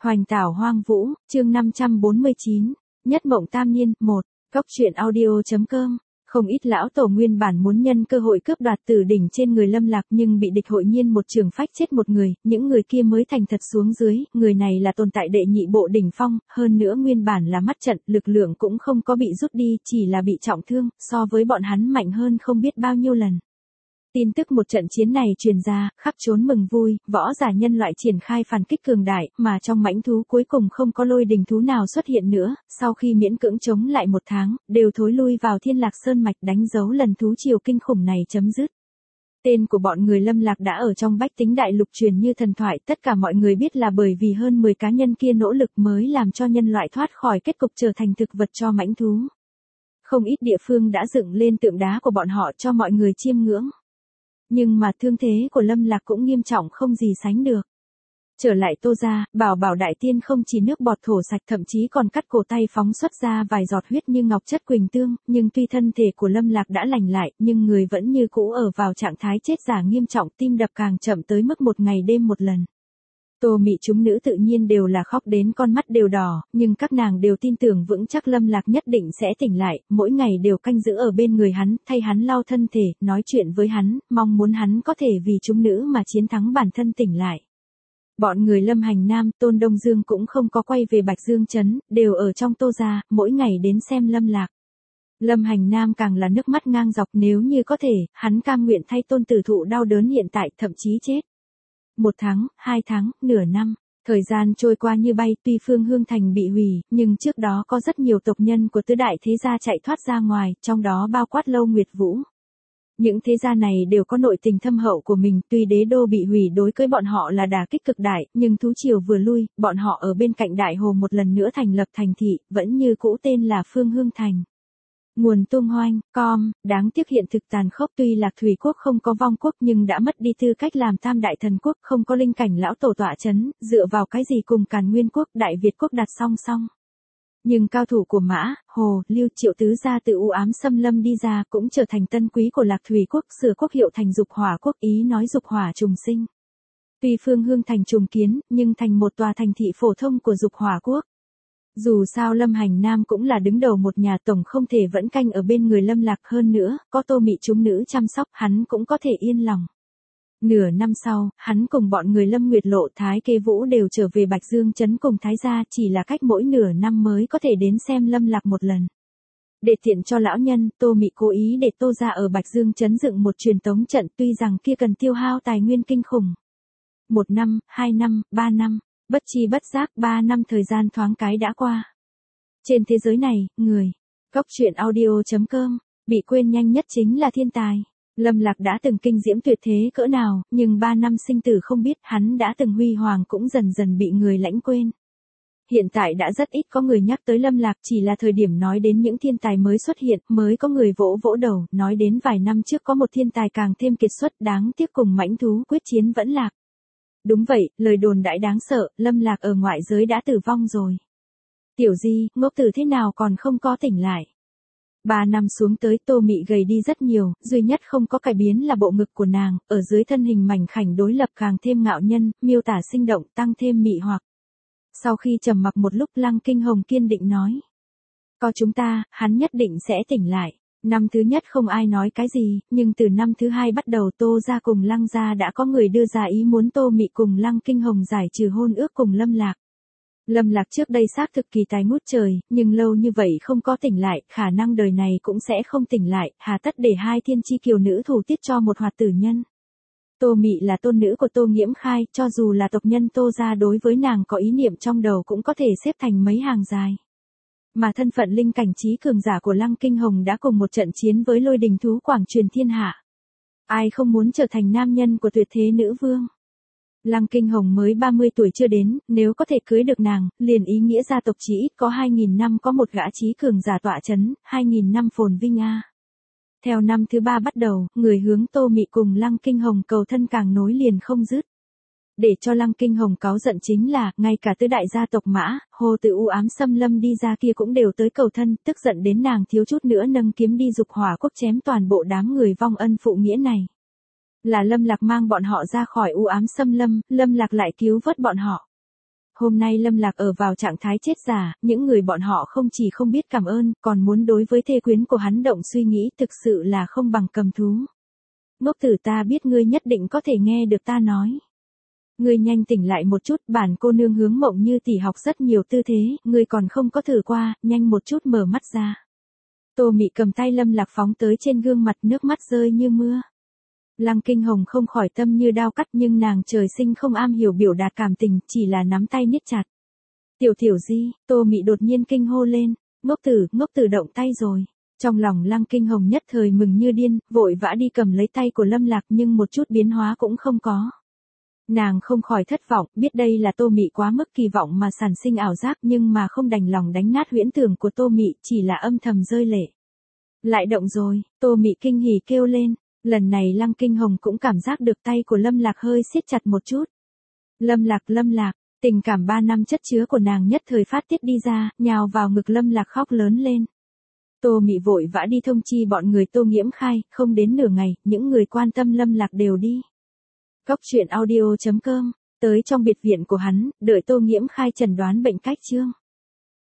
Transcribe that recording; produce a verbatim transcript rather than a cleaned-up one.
Hoành tảo hoang vũ, chương năm trăm bốn mươi chín, Nhất mộng tam niên, một, Cốc truyện audio.com. Không ít lão tổ nguyên bản muốn nhân cơ hội cướp đoạt tử đỉnh trên người Lâm Lạc nhưng bị địch hội nhiên một trường phách chết một người, những người kia mới thành thật xuống dưới, người này là tồn tại đệ nhị bộ đỉnh phong, hơn nữa nguyên bản là mắt trận, lực lượng cũng không có bị rút đi, chỉ là bị trọng thương, so với bọn hắn mạnh hơn không biết bao nhiêu lần. Tin tức một trận chiến này truyền ra, khắp trốn mừng vui, võ giả nhân loại triển khai phản kích cường đại, mà trong mãnh thú cuối cùng không có lôi đình thú nào xuất hiện nữa, sau khi miễn cưỡng chống lại một tháng, đều thối lui vào Thiên Lạc Sơn mạch đánh dấu lần thú triều kinh khủng này chấm dứt. Tên của bọn người Lâm Lạc đã ở trong bách tính đại lục truyền như thần thoại, tất cả mọi người biết là bởi vì hơn mười cá nhân kia nỗ lực mới làm cho nhân loại thoát khỏi kết cục trở thành thực vật cho mãnh thú. Không ít địa phương đã dựng lên tượng đá của bọn họ cho mọi người chiêm ngưỡng. Nhưng mà thương thế của Lâm Lạc cũng nghiêm trọng không gì sánh được. Trở lại Tô gia, bảo bảo đại tiên không chỉ nước bọt thổ sạch thậm chí còn cắt cổ tay phóng xuất ra vài giọt huyết như ngọc chất quỳnh tương, nhưng tuy thân thể của Lâm Lạc đã lành lại, nhưng người vẫn như cũ ở vào trạng thái chết giả nghiêm trọng, tim đập càng chậm tới mức một ngày đêm một lần. Tô Mị chúng nữ tự nhiên đều là khóc đến con mắt đều đỏ, nhưng các nàng đều tin tưởng vững chắc Lâm Lạc nhất định sẽ tỉnh lại, mỗi ngày đều canh giữ ở bên người hắn, thay hắn lau thân thể, nói chuyện với hắn, mong muốn hắn có thể vì chúng nữ mà chiến thắng bản thân tỉnh lại. Bọn người Lâm Hành Nam, Tôn Đông Dương cũng không có quay về Bạch Dương Trấn, đều ở trong Tô gia, mỗi ngày đến xem Lâm Lạc. Lâm Hành Nam càng là nước mắt ngang dọc, nếu như có thể, hắn cam nguyện thay Tôn tử thụ đau đớn hiện tại, thậm chí chết. Một tháng, hai tháng, nửa năm, thời gian trôi qua như bay, tuy Phương Hương Thành bị hủy, nhưng trước đó có rất nhiều tộc nhân của tứ đại thế gia chạy thoát ra ngoài, trong đó bao quát Lâu Nguyệt Vũ. Những thế gia này đều có nội tình thâm hậu của mình, tuy đế đô bị hủy đối với bọn họ là đả kích cực đại, nhưng thú triều vừa lui, bọn họ ở bên cạnh Đại Hồ một lần nữa thành lập thành thị, vẫn như cũ tên là Phương Hương Thành. Nguồn tung hoanh, com, đáng tiếc hiện thực tàn khốc, tuy Lạc Thủy quốc không có vong quốc nhưng đã mất đi tư cách làm tam đại thần quốc, không có linh cảnh lão tổ tọa chấn, dựa vào cái gì cùng Càn Nguyên quốc, Đại Việt quốc đặt song song. Nhưng cao thủ của Mã, Hồ, Lưu Triệu tứ gia từ u ám xâm lâm đi ra cũng trở thành tân quý của Lạc Thủy quốc, sửa quốc hiệu thành Dục Hỏa quốc, ý nói Dục Hỏa trùng sinh. Tuy Phương Hương Thành trùng kiến, nhưng thành một tòa thành thị phổ thông của Dục Hỏa quốc. Dù sao Lâm Hành Nam cũng là đứng đầu một nhà, tổng không thể vẫn canh ở bên người Lâm Lạc, hơn nữa, có Tô Mị chúng nữ chăm sóc, hắn cũng có thể yên lòng. Nửa năm sau, hắn cùng bọn người Lâm Nguyệt Lộ, Thái Kế Vũ đều trở về Bạch Dương Trấn cùng Thái gia, chỉ là cách mỗi nửa năm mới có thể đến xem Lâm Lạc một lần. Để tiện cho lão nhân, Tô Mị cố ý để Tô gia ở Bạch Dương Trấn dựng một truyền tống trận, tuy rằng kia cần tiêu hao tài nguyên kinh khủng. Một năm, hai năm, ba năm. Bất chi bất giác ba năm thời gian thoáng cái đã qua. Trên thế giới này, người, Cốc truyện audio.com, bị quên nhanh nhất chính là thiên tài. Lâm Lạc đã từng kinh diễm tuyệt thế cỡ nào, nhưng ba năm sinh tử không biết, hắn đã từng huy hoàng cũng dần dần bị người lãnh quên. Hiện tại đã rất ít có người nhắc tới Lâm Lạc, chỉ là thời điểm nói đến những thiên tài mới xuất hiện, mới có người vỗ vỗ đầu, nói đến vài năm trước có một thiên tài càng thêm kiệt xuất, đáng tiếc cùng mãnh thú quyết chiến vẫn lạc. Đúng vậy, lời đồn đại đáng sợ, Lâm Lạc ở ngoại giới đã tử vong rồi. Tiểu Di, ngốc tử thế nào còn không có tỉnh lại. Ba năm xuống tới, Tô Mị gầy đi rất nhiều, duy nhất không có cải biến là bộ ngực của nàng, ở dưới thân hình mảnh khảnh đối lập càng thêm ngạo nhân, miêu tả sinh động, tăng thêm mị hoặc. Sau khi trầm mặc một lúc, Lăng Kinh Hồng kiên định nói. Có chúng ta, hắn nhất định sẽ tỉnh lại. Năm thứ nhất không ai nói cái gì, nhưng từ năm thứ hai bắt đầu Tô gia cùng Lăng gia đã có người đưa ra ý muốn Tô Mị cùng Lăng Kinh Hồng giải trừ hôn ước cùng Lâm Lạc. Lâm Lạc trước đây xác thực kỳ tài ngút trời, nhưng lâu như vậy không có tỉnh lại, khả năng đời này cũng sẽ không tỉnh lại, hà tất để hai thiên chi kiều nữ thủ tiết cho một hoạt tử nhân. Tô Mị là tôn nữ của Tô Nghiễm Khai, cho dù là tộc nhân Tô gia đối với nàng có ý niệm trong đầu cũng có thể xếp thành mấy hàng dài. Mà thân phận linh cảnh trí cường giả của Lăng Kinh Hồng đã cùng một trận chiến với lôi đình thú quảng truyền thiên hạ. Ai không muốn trở thành nam nhân của tuyệt thế nữ vương. Lăng Kinh Hồng mới ba mươi tuổi chưa đến, nếu có thể cưới được nàng, liền ý nghĩa gia tộc chỉ ít có hai nghìn năm có một gã trí cường giả tọa chấn, hai nghìn năm phồn vinh a. Theo năm thứ ba bắt đầu, người hướng Tô Mị cùng Lăng Kinh Hồng cầu thân càng nối liền không dứt. Để cho Lăng Kinh Hồng cáu giận chính là, ngay cả tứ đại gia tộc Mã, Hồ từ u ám xâm lâm đi ra kia cũng đều tới cầu thân, tức giận đến nàng thiếu chút nữa nâng kiếm đi Dục Hỏa quốc chém toàn bộ đám người vong ân phụ nghĩa này. Là Lâm Lạc mang bọn họ ra khỏi u ám xâm lâm, Lâm Lạc lại cứu vớt bọn họ. Hôm nay Lâm Lạc ở vào trạng thái chết giả, những người bọn họ không chỉ không biết cảm ơn, còn muốn đối với thê quyến của hắn động suy nghĩ, thực sự là không bằng cầm thú. Ngốc tử, ta biết ngươi nhất định có thể nghe được ta nói. Ngươi nhanh tỉnh lại một chút, bản cô nương Hướng Mộng Như tỷ học rất nhiều tư thế, ngươi còn không có thử qua, nhanh một chút mở mắt ra. Tô Mị cầm tay Lâm Lạc phóng tới trên gương mặt, nước mắt rơi như mưa. Lăng Kinh Hồng không khỏi tâm như đao cắt, nhưng nàng trời sinh không am hiểu biểu đạt cảm tình, chỉ là nắm tay niết chặt. Tiểu Tiểu Di, Tô Mị đột nhiên kinh hô lên, ngốc tử, ngốc tử động tay rồi. Trong lòng Lăng Kinh Hồng nhất thời mừng như điên, vội vã đi cầm lấy tay của Lâm Lạc nhưng một chút biến hóa cũng không có. Nàng không khỏi thất vọng, biết đây là Tô Mị quá mức kỳ vọng mà sản sinh ảo giác, nhưng mà không đành lòng đánh nát huyễn tưởng của Tô Mị, chỉ là âm thầm rơi lệ. Lại động rồi, Tô Mị kinh hỉ kêu lên, lần này Lăng Kinh Hồng cũng cảm giác được tay của Lâm Lạc hơi siết chặt một chút. Lâm Lạc, Lâm Lạc, tình cảm ba năm chất chứa của nàng nhất thời phát tiết đi ra, nhào vào ngực Lâm Lạc khóc lớn lên. Tô Mị vội vã đi thông chi bọn người Tô Nghiễm Khai, không đến nửa ngày, những người quan tâm Lâm Lạc đều đi. Cốc truyện audio chấm com, tới trong biệt viện của hắn, đợi Tô Nghiễm Khai chẩn đoán bệnh cách chương.